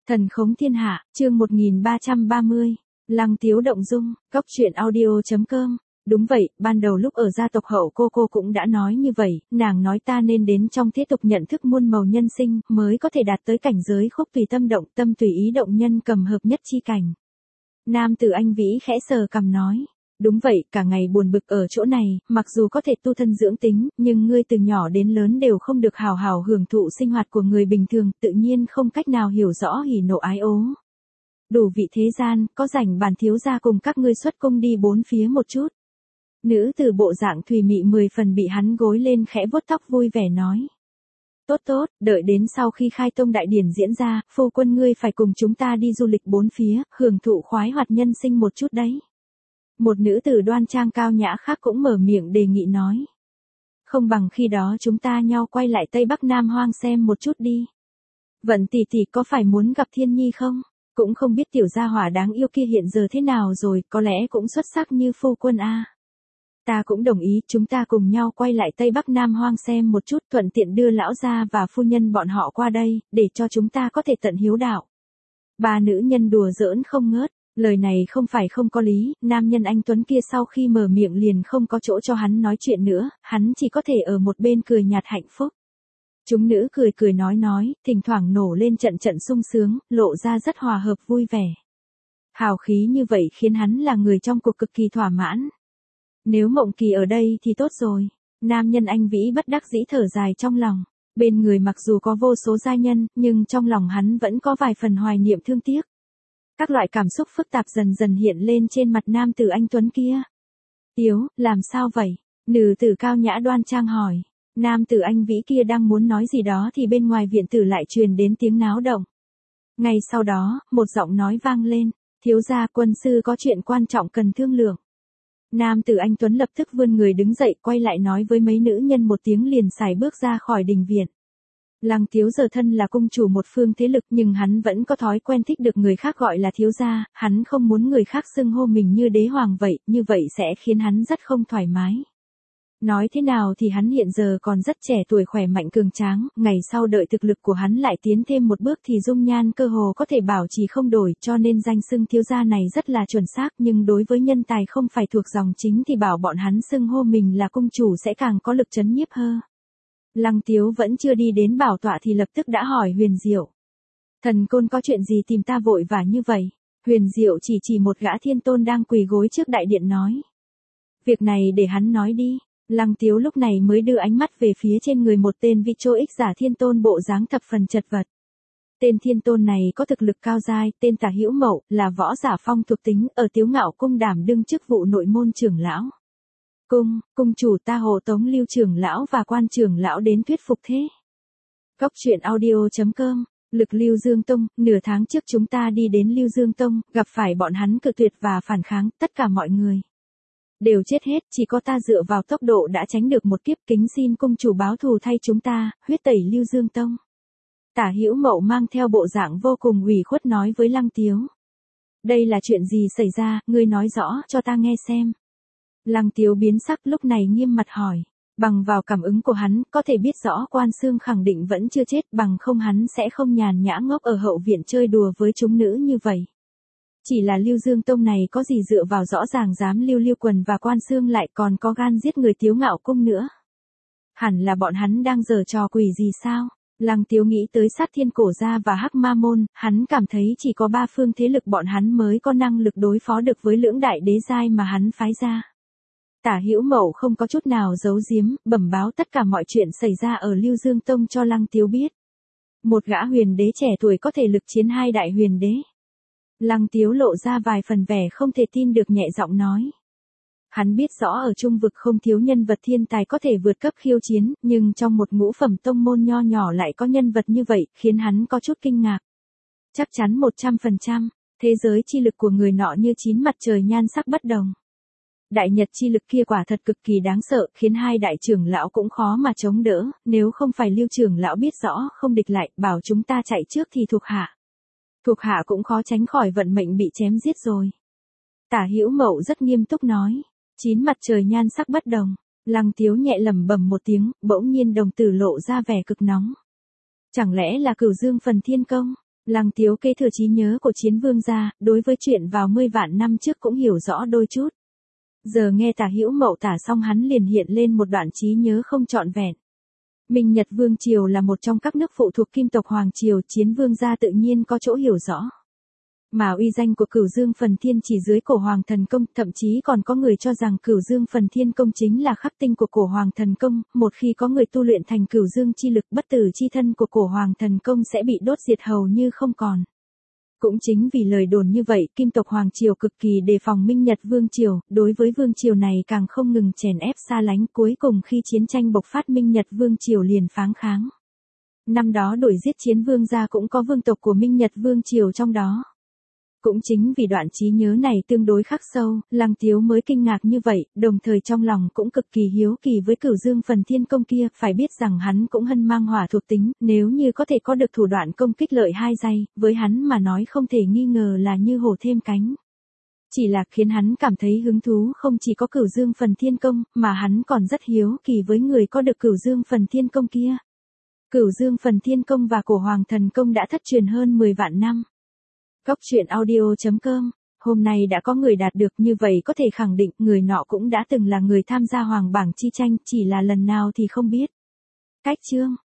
Thần khống thiên hạ, chương 1330. Lăng Tiếu động dung, góc truyện audio.com. Đúng vậy, ban đầu lúc ở gia tộc hậu cô cũng đã nói như vậy, nàng nói ta nên đến trong thế tục nhận thức muôn màu nhân sinh, mới có thể đạt tới cảnh giới khúc tùy tâm động, tâm tùy ý động nhân cầm hợp nhất chi cảnh. Nam tử anh vĩ khẽ sờ cằm nói. Đúng vậy, cả ngày buồn bực ở chỗ này, mặc dù có thể tu thân dưỡng tính, nhưng ngươi từ nhỏ đến lớn đều không được hào hào hưởng thụ sinh hoạt của người bình thường, tự nhiên không cách nào hiểu rõ hỉ nộ ái ố. Đủ vị thế gian, có rảnh bàn thiếu gia cùng các ngươi xuất cung đi bốn phía một chút. Nữ từ bộ dạng thùy mị 10 phần bị hắn gối lên khẽ vuốt tóc vui vẻ nói. Tốt tốt, đợi đến sau khi khai tông đại điển diễn ra, phu quân ngươi phải cùng chúng ta đi du lịch bốn phía, hưởng thụ khoái hoạt nhân sinh một chút đấy. Một nữ tử đoan trang cao nhã khác cũng mở miệng đề nghị nói. Không bằng khi đó chúng ta nhau quay lại Tây Bắc Nam Hoang xem một chút đi. Vận tỷ tỷ có phải muốn gặp Thiên Nhi không? Cũng không biết tiểu gia hỏa đáng yêu kia hiện giờ thế nào rồi, có lẽ cũng xuất sắc như phu quân a. Ta cũng đồng ý, chúng ta cùng nhau quay lại Tây Bắc Nam Hoang xem một chút, thuận tiện đưa lão gia và phu nhân bọn họ qua đây, để cho chúng ta có thể tận hiếu đạo. Ba nữ nhân đùa giỡn không ngớt. Lời này không phải không có lý, nam nhân anh Tuấn kia sau khi mở miệng liền không có chỗ cho hắn nói chuyện nữa, hắn chỉ có thể ở một bên cười nhạt hạnh phúc. Chúng nữ cười cười nói, thỉnh thoảng nổ lên trận trận sung sướng, lộ ra rất hòa hợp vui vẻ. Hào khí như vậy khiến hắn là người trong cuộc cực kỳ thỏa mãn. Nếu Mộng Kỳ ở đây thì tốt rồi. Nam nhân anh vĩ bất đắc dĩ thở dài trong lòng. Bên người mặc dù có vô số gia nhân, nhưng trong lòng hắn vẫn có vài phần hoài niệm thương tiếc. Các loại cảm xúc phức tạp dần dần hiện lên trên mặt nam tử anh Tuấn kia. Tiếu, làm sao vậy? Nữ tử cao nhã đoan trang hỏi. Nam tử anh vĩ kia đang muốn nói gì đó thì bên ngoài viện tử lại truyền đến tiếng náo động. Ngay sau đó, một giọng nói vang lên. Thiếu gia quân sư có chuyện quan trọng cần thương lượng. Nam tử anh Tuấn lập tức vươn người đứng dậy quay lại nói với mấy nữ nhân một tiếng liền sải bước ra khỏi đình viện. Lăng Tiếu giờ thân là cung chủ một phương thế lực nhưng hắn vẫn có thói quen thích được người khác gọi là thiếu gia, hắn không muốn người khác xưng hô mình như đế hoàng vậy, như vậy sẽ khiến hắn rất không thoải mái. Nói thế nào thì hắn hiện giờ còn rất trẻ tuổi khỏe mạnh cường tráng, ngày sau đợi thực lực của hắn lại tiến thêm một bước thì dung nhan cơ hồ có thể bảo trì không đổi, cho nên danh xưng thiếu gia này rất là chuẩn xác, nhưng đối với nhân tài không phải thuộc dòng chính thì bảo bọn hắn xưng hô mình là cung chủ sẽ càng có lực chấn nhiếp hơn. Lăng Tiếu vẫn chưa đi đến bảo tọa thì lập tức đã hỏi Huyền Diệu. Thần côn có chuyện gì tìm ta vội vã như vậy? Huyền Diệu chỉ một gã thiên tôn đang quỳ gối trước đại điện nói. Việc này để hắn nói đi. Lăng Tiếu lúc này mới đưa ánh mắt về phía trên người một tên vị trô ích giả thiên tôn bộ dáng thập phần chật vật. Tên thiên tôn này có thực lực cao giai, tên Tả Hữu Mậu, là võ giả phong thuộc tính, ở Tiếu Ngạo cung đảm đương chức vụ nội môn trưởng lão. Cung chủ ta hộ tống Lưu trưởng lão và quan trưởng lão đến thuyết phục thế. Góc truyện audio.com. Lực Lưu Dương Tông, nửa tháng trước chúng ta đi đến Lưu Dương Tông, gặp phải bọn hắn cự tuyệt và phản kháng, tất cả mọi người đều chết hết, chỉ có ta dựa vào tốc độ đã tránh được một kiếp, kính xin cung chủ báo thù thay chúng ta, huyết tẩy Lưu Dương Tông. Tả Hữu Mậu mang theo bộ dạng vô cùng ủy khuất nói với Lăng Tiếu. Đây là chuyện gì xảy ra, ngươi nói rõ cho ta nghe xem. Lăng Tiếu biến sắc lúc này nghiêm mặt hỏi. Bằng vào cảm ứng của hắn, có thể biết rõ Quan Xương khẳng định vẫn chưa chết, bằng không hắn sẽ không nhàn nhã ngốc ở hậu viện chơi đùa với chúng nữ như vậy. Chỉ là Lưu Dương Tông này có gì dựa vào rõ ràng dám Lưu Quần và Quan Xương lại còn có gan giết người Tiếu Ngạo cung nữa. Hẳn là bọn hắn đang giở trò quỷ gì sao? Lăng Tiếu nghĩ tới Sát Thiên Cổ Gia và Hắc Ma Môn, hắn cảm thấy chỉ có ba phương thế lực bọn hắn mới có năng lực đối phó được với lưỡng đại đế giai mà hắn phái ra. Tả Hữu Mậu không có chút nào giấu giếm, bẩm báo tất cả mọi chuyện xảy ra ở Lưu Dương Tông cho Lăng Tiếu biết. Một gã huyền đế trẻ tuổi có thể lực chiến hai đại huyền đế. Lăng Tiếu lộ ra vài phần vẻ không thể tin được nhẹ giọng nói. Hắn biết rõ ở trung vực không thiếu nhân vật thiên tài có thể vượt cấp khiêu chiến, nhưng trong một ngũ phẩm tông môn nho nhỏ lại có nhân vật như vậy, khiến hắn có chút kinh ngạc. Chắc chắn 100%, thế giới chi lực của người nọ như chín mặt trời nhan sắc bất đồng. Đại nhật chi lực kia quả thật cực kỳ đáng sợ, khiến hai đại trưởng lão cũng khó mà chống đỡ, nếu không phải Lưu trưởng lão biết rõ không địch lại, bảo chúng ta chạy trước thì thuộc hạ cũng khó tránh khỏi vận mệnh bị chém giết rồi. Tả Hữu Mậu rất nghiêm túc nói, chín mặt trời nhan sắc bất đồng. Lăng Tiếu nhẹ lẩm bẩm một tiếng, bỗng nhiên đồng tử lộ ra vẻ cực nóng. Chẳng lẽ là Cửu Dương Phần Thiên Công? Lăng Tiếu kế thừa trí nhớ của Chiến Vương gia, đối với chuyện vào 10 vạn năm trước cũng hiểu rõ đôi chút. Giờ nghe Tả Hữu Mậu tả xong hắn liền hiện lên một đoạn trí nhớ không trọn vẹn. Minh Nhật Vương triều là một trong các nước phụ thuộc Kim tộc Hoàng triều, Chiến Vương gia tự nhiên có chỗ hiểu rõ. Mà uy danh của Cửu Dương Phần Thiên chỉ dưới Cổ Hoàng Thần Công, thậm chí còn có người cho rằng Cửu Dương Phần Thiên Công chính là khắc tinh của Cổ Hoàng Thần Công, một khi có người tu luyện thành Cửu Dương chi lực, bất tử chi thân của Cổ Hoàng Thần Công sẽ bị đốt diệt hầu như không còn. Cũng chính vì lời đồn như vậy, Kim tộc Hoàng triều cực kỳ đề phòng Minh Nhật Vương triều, đối với vương triều này càng không ngừng chèn ép xa lánh, cuối cùng khi chiến tranh bộc phát Minh Nhật Vương triều liền pháng kháng. Năm đó đuổi giết Chiến Vương gia cũng có vương tộc của Minh Nhật Vương triều trong đó. Cũng chính vì đoạn trí nhớ này tương đối khắc sâu, Lăng Tiếu mới kinh ngạc như vậy, đồng thời trong lòng cũng cực kỳ hiếu kỳ với Cửu Dương Phần Thiên Công kia, phải biết rằng hắn cũng hân mang hỏa thuộc tính, nếu như có thể có được thủ đoạn công kích lợi hai giây, với hắn mà nói không thể nghi ngờ là như hổ thêm cánh. Chỉ là khiến hắn cảm thấy hứng thú không chỉ có Cửu Dương Phần Thiên Công, mà hắn còn rất hiếu kỳ với người có được Cửu Dương Phần Thiên Công kia. Cửu Dương Phần Thiên Công và Cổ Hoàng Thần Công đã thất truyền hơn 10 vạn năm. Cóc truyện audio.com, hôm nay đã có người đạt được, như vậy có thể khẳng định người nọ cũng đã từng là người tham gia hoàng bảng chi tranh, chỉ là lần nào thì không biết. Cách chương